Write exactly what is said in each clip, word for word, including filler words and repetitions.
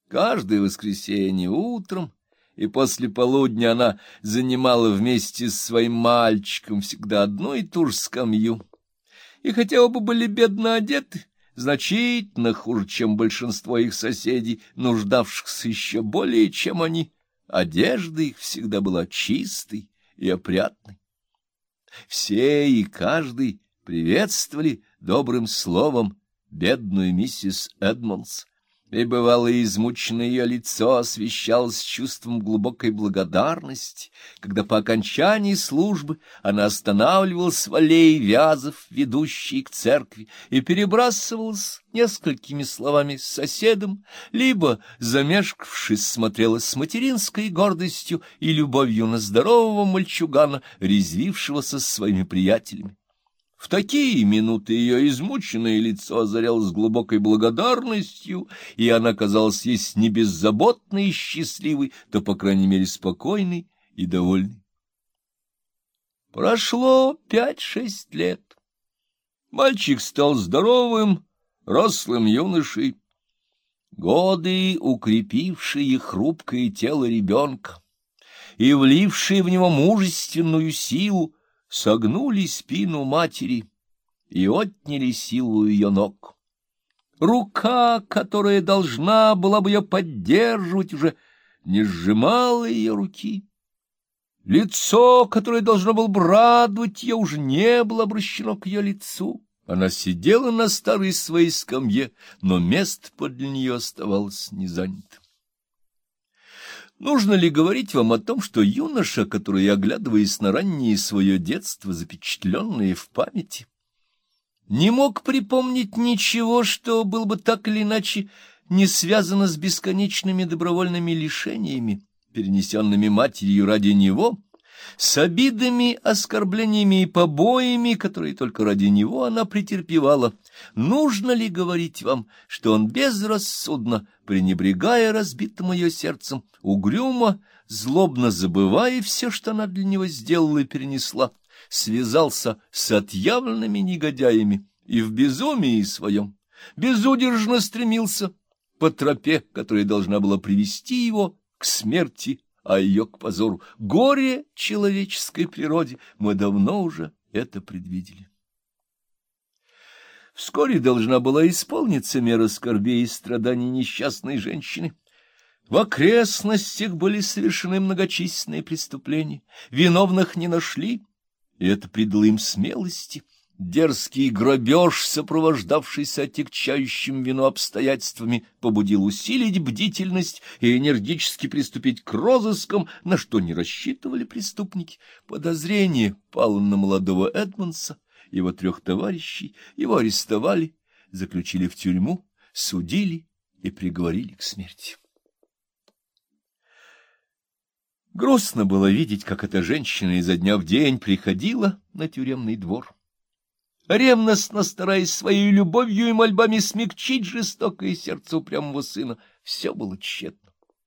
Каждое воскресенье утром и после полудня она занимала вместе с своим мальчиком всегда одну и ту же скамью. И хотя оба были бедно одеты, значительно хуже, чем большинство их соседей, нуждавшихся еще более, чем они, одежда их всегда была чистой и опрятной. Все и каждый приветствовали добрым словом бедную миссис Эдмондс, и бывало измученное ее лицо освещалось чувством глубокой благодарности, когда по окончании службы она останавливалась в аллее вязов, ведущей к церкви, и перебрасывалась несколькими словами с соседом, либо, замешкавшись, смотрела с материнской гордостью и любовью на здорового мальчугана, резвившегося со своими приятелями. В такие минуты ее измученное лицо озарялось глубокой благодарностью, и она казалась, если не беззаботной и счастливой, то, по крайней мере, спокойной и довольной. Прошло пять-шесть лет. Мальчик стал здоровым, рослым юношей. Годы, укрепившие хрупкое тело ребенка и влившие в него мужественную силу, согнули спину матери и отняли силу ее ног. Рука, которая должна была бы ее поддерживать, уже не сжимала ее руки. Лицо, которое должно было бы радовать ее, уже не было обращено к ее лицу. Она сидела на старой своей скамье, но место подле нее оставалось незанятым. Нужно ли говорить вам о том, что юноша, который, оглядываясь на раннее свое детство, запечатленное в памяти, не мог припомнить ничего, что было бы так или иначе не связано с бесконечными добровольными лишениями, перенесенными матерью ради него, с обидами, оскорблениями и побоями, которые только ради него она претерпевала? Нужно ли говорить вам, что он безрассудно, пренебрегая разбитым ее сердцем, угрюмо, злобно забывая все, что она для него сделала и перенесла, связался с отъявленными негодяями и в безумии своем безудержно стремился по тропе, которая должна была привести его к смерти, а ее к позору? Горе человеческой природе, мы давно уже это предвидели. Вскоре должна была исполниться мера скорбей и страданий несчастной женщины. В окрестностях были совершены многочисленные преступления, виновных не нашли, и это придало им смелости. Дерзкий грабеж, сопровождавшийся отягчающим вину обстоятельствами, побудил усилить бдительность и энергически приступить к розыскам, на что не рассчитывали преступники. Подозрение пало на молодого Эдмондса, его трех товарищей, его арестовали, заключили в тюрьму, судили и приговорили к смерти. Грустно было видеть, как эта женщина изо дня в день приходила на тюремный двор, ревностно стараясь своей любовью и мольбами смягчить жестокое сердце упрямого сына. Все было тщетно.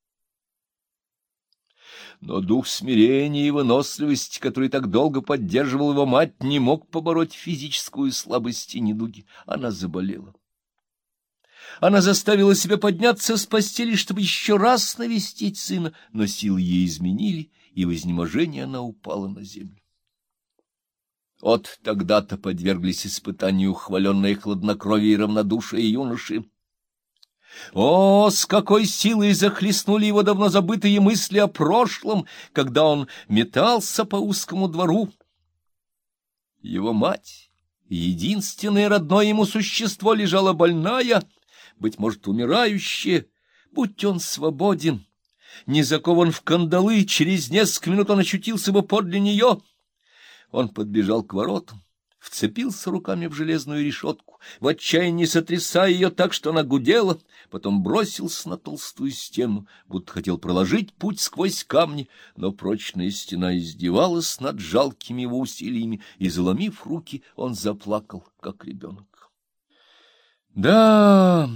Но дух смирения и выносливости, который так долго поддерживал его мать, не мог побороть физическую слабость и недуги. Она заболела. Она заставила себя подняться с постели, чтобы еще раз навестить сына, но силы ей изменили, и в изнеможении она упала на землю. Вот тогда-то подверглись испытанию хваленное хладнокровие и равнодушие юноши. О, с какой силой захлестнули его давно забытые мысли о прошлом, когда он метался по узкому двору. Его мать, единственное родное ему существо, лежала больная, быть может, умирающая. Будь он свободен, не закован в кандалы, через несколько минут он очутился бы подле нее. Он подбежал к воротам, вцепился руками в железную решетку, в отчаянии сотрясая ее так, что она гудела, потом бросился на толстую стену, будто хотел проложить путь сквозь камни, но прочная стена издевалась над жалкими его усилиями, и, заломив руки, он заплакал, как ребенок. Да,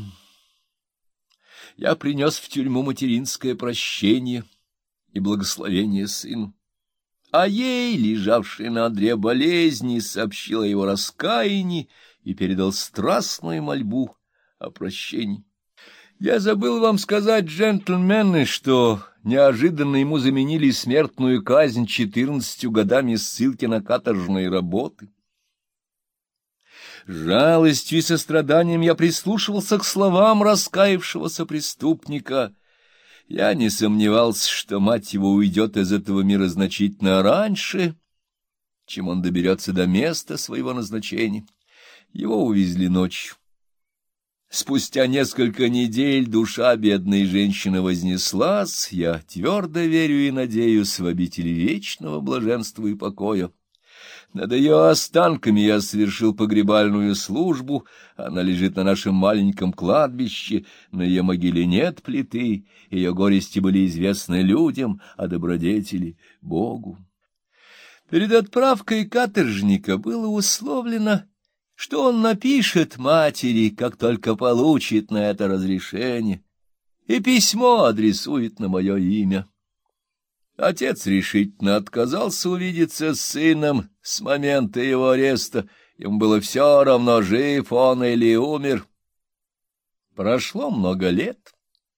я принес в тюрьму материнское прощение и благословение сыну, а ей, лежавшей на одре болезни, сообщила его раскаяние и передал страстную мольбу о прощении. Я забыл вам сказать, джентльмены, что неожиданно ему заменили смертную казнь четырнадцатью годами ссылки на каторжные работы. Жалостью и состраданием я прислушивался к словам раскаявшегося преступника. Я не сомневался, что мать его уйдет из этого мира значительно раньше, чем он доберется до места своего назначения. Его увезли ночью. Спустя несколько недель душа бедной женщины вознеслась, я твердо верю и надеюсь в обители вечного блаженства и покоя. Над ее останками я совершил погребальную службу, она лежит на нашем маленьком кладбище, на ее могиле нет плиты, ее горести были известны людям, а добродетели — Богу. Перед отправкой каторжника было условлено, что он напишет матери, как только получит на это разрешение, и письмо адресует на мое имя. Отец решительно отказался увидеться с сыном с момента его ареста. Ему было все равно, жив он или умер. Прошло много лет,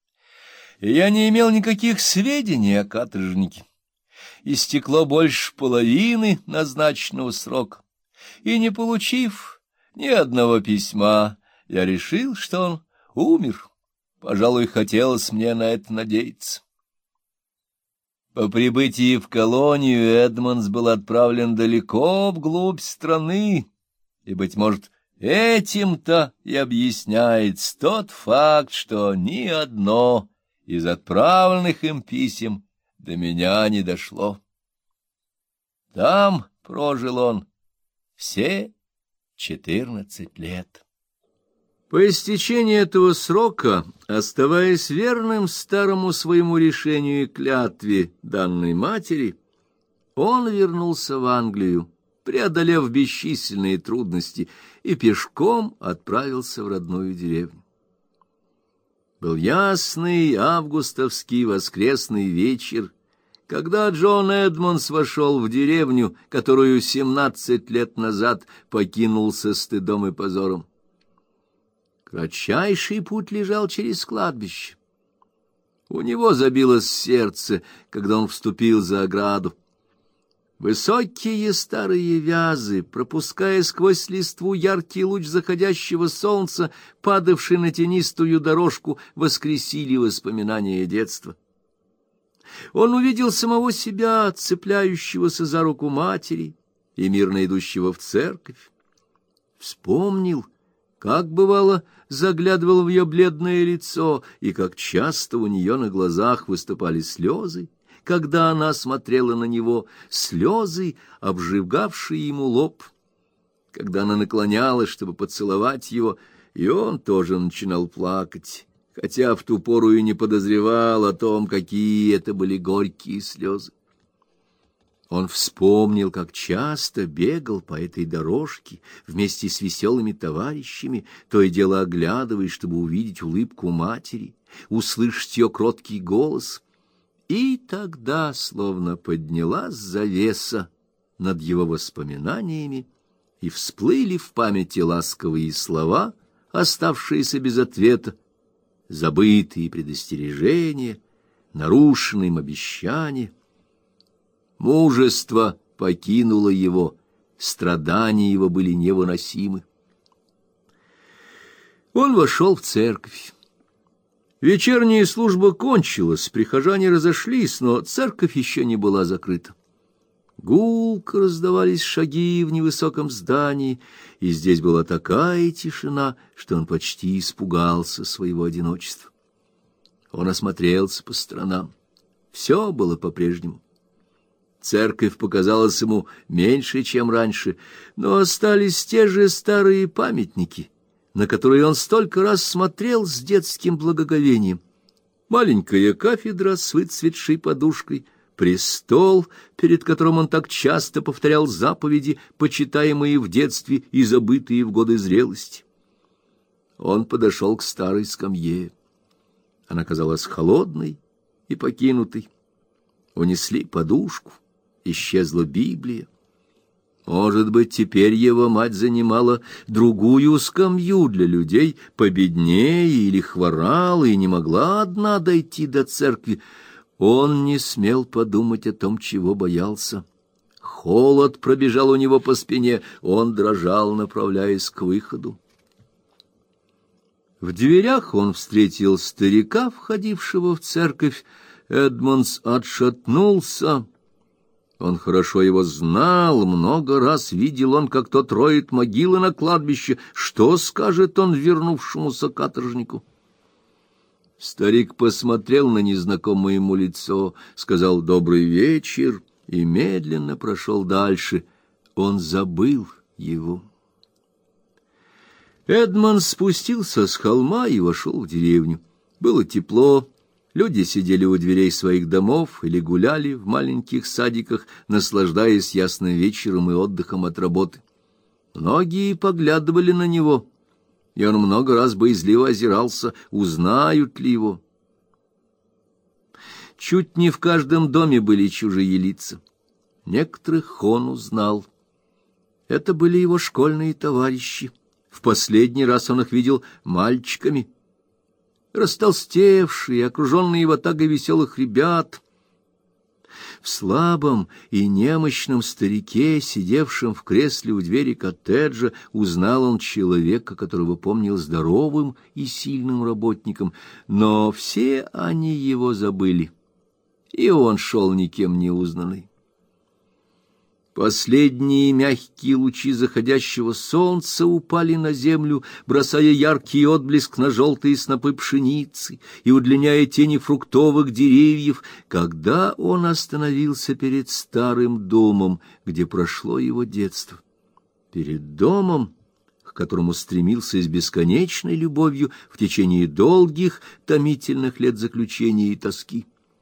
и я не имел никаких сведений о каторжнике. Истекло больше половины назначенного срока, и, не получив ни одного письма, я решил, что он умер. Пожалуй, хотелось мне на это надеяться. По прибытии в колонию Эдмондс был отправлен далеко вглубь страны, и, быть может, этим-то и объясняется тот факт, что ни одно из отправленных им писем до меня не дошло. Там прожил он все четырнадцать лет. По истечении этого срока, оставаясь верным старому своему решению и клятве данной матери, он вернулся в Англию, преодолев бесчисленные трудности, и пешком отправился в родную деревню. Был ясный августовский воскресный вечер, когда Джон Эдмондс вошел в деревню, которую семнадцать лет назад покинул со стыдом и позором. Кратчайший путь лежал через кладбище. У него забилось сердце, когда он вступил за ограду. Высокие старые вязы, пропуская сквозь листву яркий луч заходящего солнца, падавший на тенистую дорожку, воскресили воспоминания детства. Он увидел самого себя, цепляющегося за руку матери и мирно идущего в церковь. Вспомнил, как, бывало, заглядывал в ее бледное лицо, и как часто у нее на глазах выступали слезы, когда она смотрела на него, слезы, обжигавшие ему лоб, когда она наклонялась, чтобы поцеловать его, и он тоже начинал плакать, хотя в ту пору и не подозревал о том, какие это были горькие слезы. Он вспомнил, как часто бегал по этой дорожке вместе с веселыми товарищами, то и дело оглядываясь, чтобы увидеть улыбку матери, услышать ее кроткий голос. И тогда словно поднялась завеса над его воспоминаниями, и всплыли в памяти ласковые слова, оставшиеся без ответа, забытые предостережения, нарушенные им обещания. Мужество покинуло его, страдания его были невыносимы. Он вошел в церковь. Вечерняя служба кончилась, прихожане разошлись, но церковь еще не была закрыта. Гулко раздавались шаги в невысоком здании, и здесь была такая тишина, что он почти испугался своего одиночества. Он осмотрелся по сторонам. Все было по-прежнему. Церковь показалась ему меньше, чем раньше, но остались те же старые памятники, на которые он столько раз смотрел с детским благоговением. Маленькая кафедра с выцветшей подушкой, престол, перед которым он так часто повторял заповеди, почитаемые в детстве и забытые в годы зрелости. Он подошел к старой скамье. Она казалась холодной и покинутой. Унесли подушку. Исчезла Библия. Может быть, теперь его мать занимала другую скамью для людей победнее или хворала и не могла одна дойти до церкви. Он не смел подумать о том, чего боялся. Холод пробежал у него по спине, он дрожал, направляясь к выходу. В дверях он встретил старика, входившего в церковь. Эдмондс отшатнулся. Он хорошо его знал, много раз видел он, как тот роет могилы на кладбище. Что скажет он вернувшемуся каторжнику? Старик посмотрел на незнакомое ему лицо, сказал «добрый вечер» и медленно прошел дальше. Он забыл его. Эдмондс спустился с холма и вошел в деревню. Было тепло. Люди сидели у дверей своих домов или гуляли в маленьких садиках, наслаждаясь ясным вечером и отдыхом от работы. Многие поглядывали на него, и он много раз боязливо озирался, узнают ли его. Чуть не в каждом доме были чужие лица. Некоторых он узнал. Это были его школьные товарищи. В последний раз он их видел мальчиками. Растолстевшие, окруженные ватагой веселых ребят. В слабом и немощном старике, сидевшем в кресле у двери коттеджа, узнал он человека, которого помнил здоровым и сильным работником, но все они его забыли, и он шел никем не узнанный. Последние мягкие лучи заходящего солнца упали на землю, бросая яркий отблеск на желтые снопы пшеницы и удлиняя тени фруктовых деревьев, когда он остановился перед старым домом, где прошло его детство. Перед домом, к которому стремился с бесконечной любовью в течение долгих, томительных лет заключения и тоски.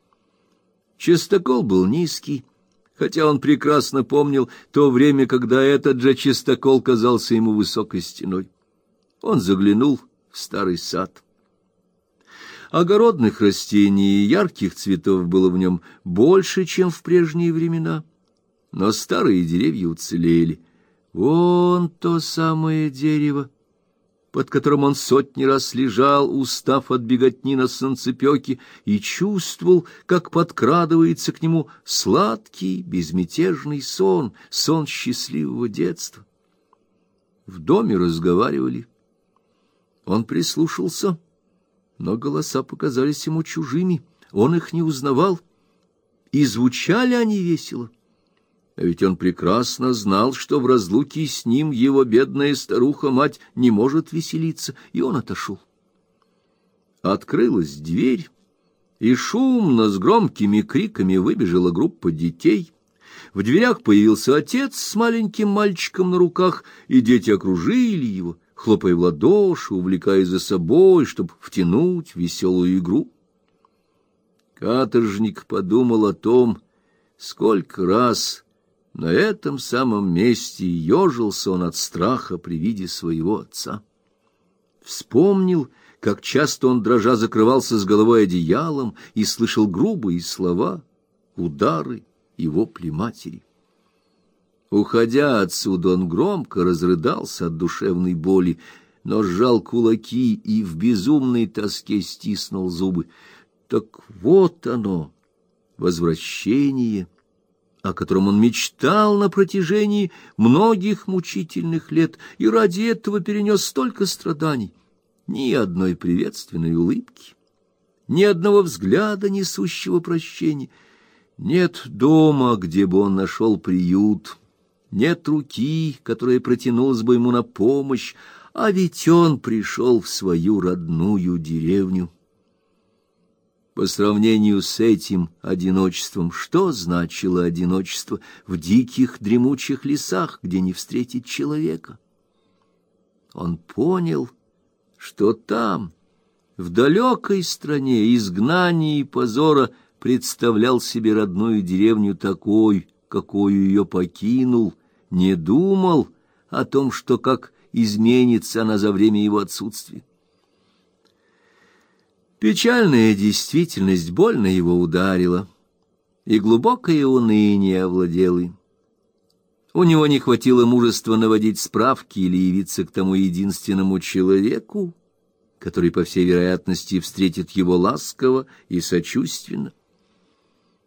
Частокол был низкий, хотя он прекрасно помнил то время, когда этот же частокол казался ему высокой стеной. Он заглянул в старый сад. Огородных растений и ярких цветов было в нем больше, чем в прежние времена, но старые деревья уцелели. Вон то самое дерево, под которым он сотни раз лежал, устав от беготни на солнцепёке, и чувствовал, как подкрадывается к нему сладкий, безмятежный сон, сон счастливого детства. В доме разговаривали. Он прислушался, но голоса показались ему чужими, он их не узнавал, и звучали они весело. А ведь он прекрасно знал, что в разлуке с ним его бедная старуха-мать не может веселиться, и он отошел. Открылась дверь, и шумно с громкими криками выбежала группа детей. В дверях появился отец с маленьким мальчиком на руках, и дети окружили его, хлопая в ладоши, увлекая за собой, чтобы втянуть в веселую игру. Каторжник подумал о том, сколько раз на этом самом месте ежился он от страха при виде своего отца. Вспомнил, как часто он, дрожа, закрывался с головой одеялом и слышал грубые слова, удары и вопли матери. Уходя отсюда, он громко разрыдался от душевной боли, но сжал кулаки и в безумной тоске стиснул зубы. Так вот оно, возвращение, о котором он мечтал на протяжении многих мучительных лет, и ради этого перенес столько страданий. Ни одной приветственной улыбки, ни одного взгляда, несущего прощения. Нет дома, где бы он нашел приют, нет руки, которая протянулась бы ему на помощь, а ведь он пришел в свою родную деревню. По сравнению с этим одиночеством, что значило одиночество в диких дремучих лесах, где не встретить человека? Он понял, что там, в далекой стране изгнания и позора, представлял себе родную деревню такой, какую ее покинул, не думал о том, что как изменится она за время его отсутствия. Печальная действительность больно его ударила, и глубокое уныние овладело им. У него не хватило мужества наводить справки или явиться к тому единственному человеку, который, по всей вероятности, встретит его ласково и сочувственно.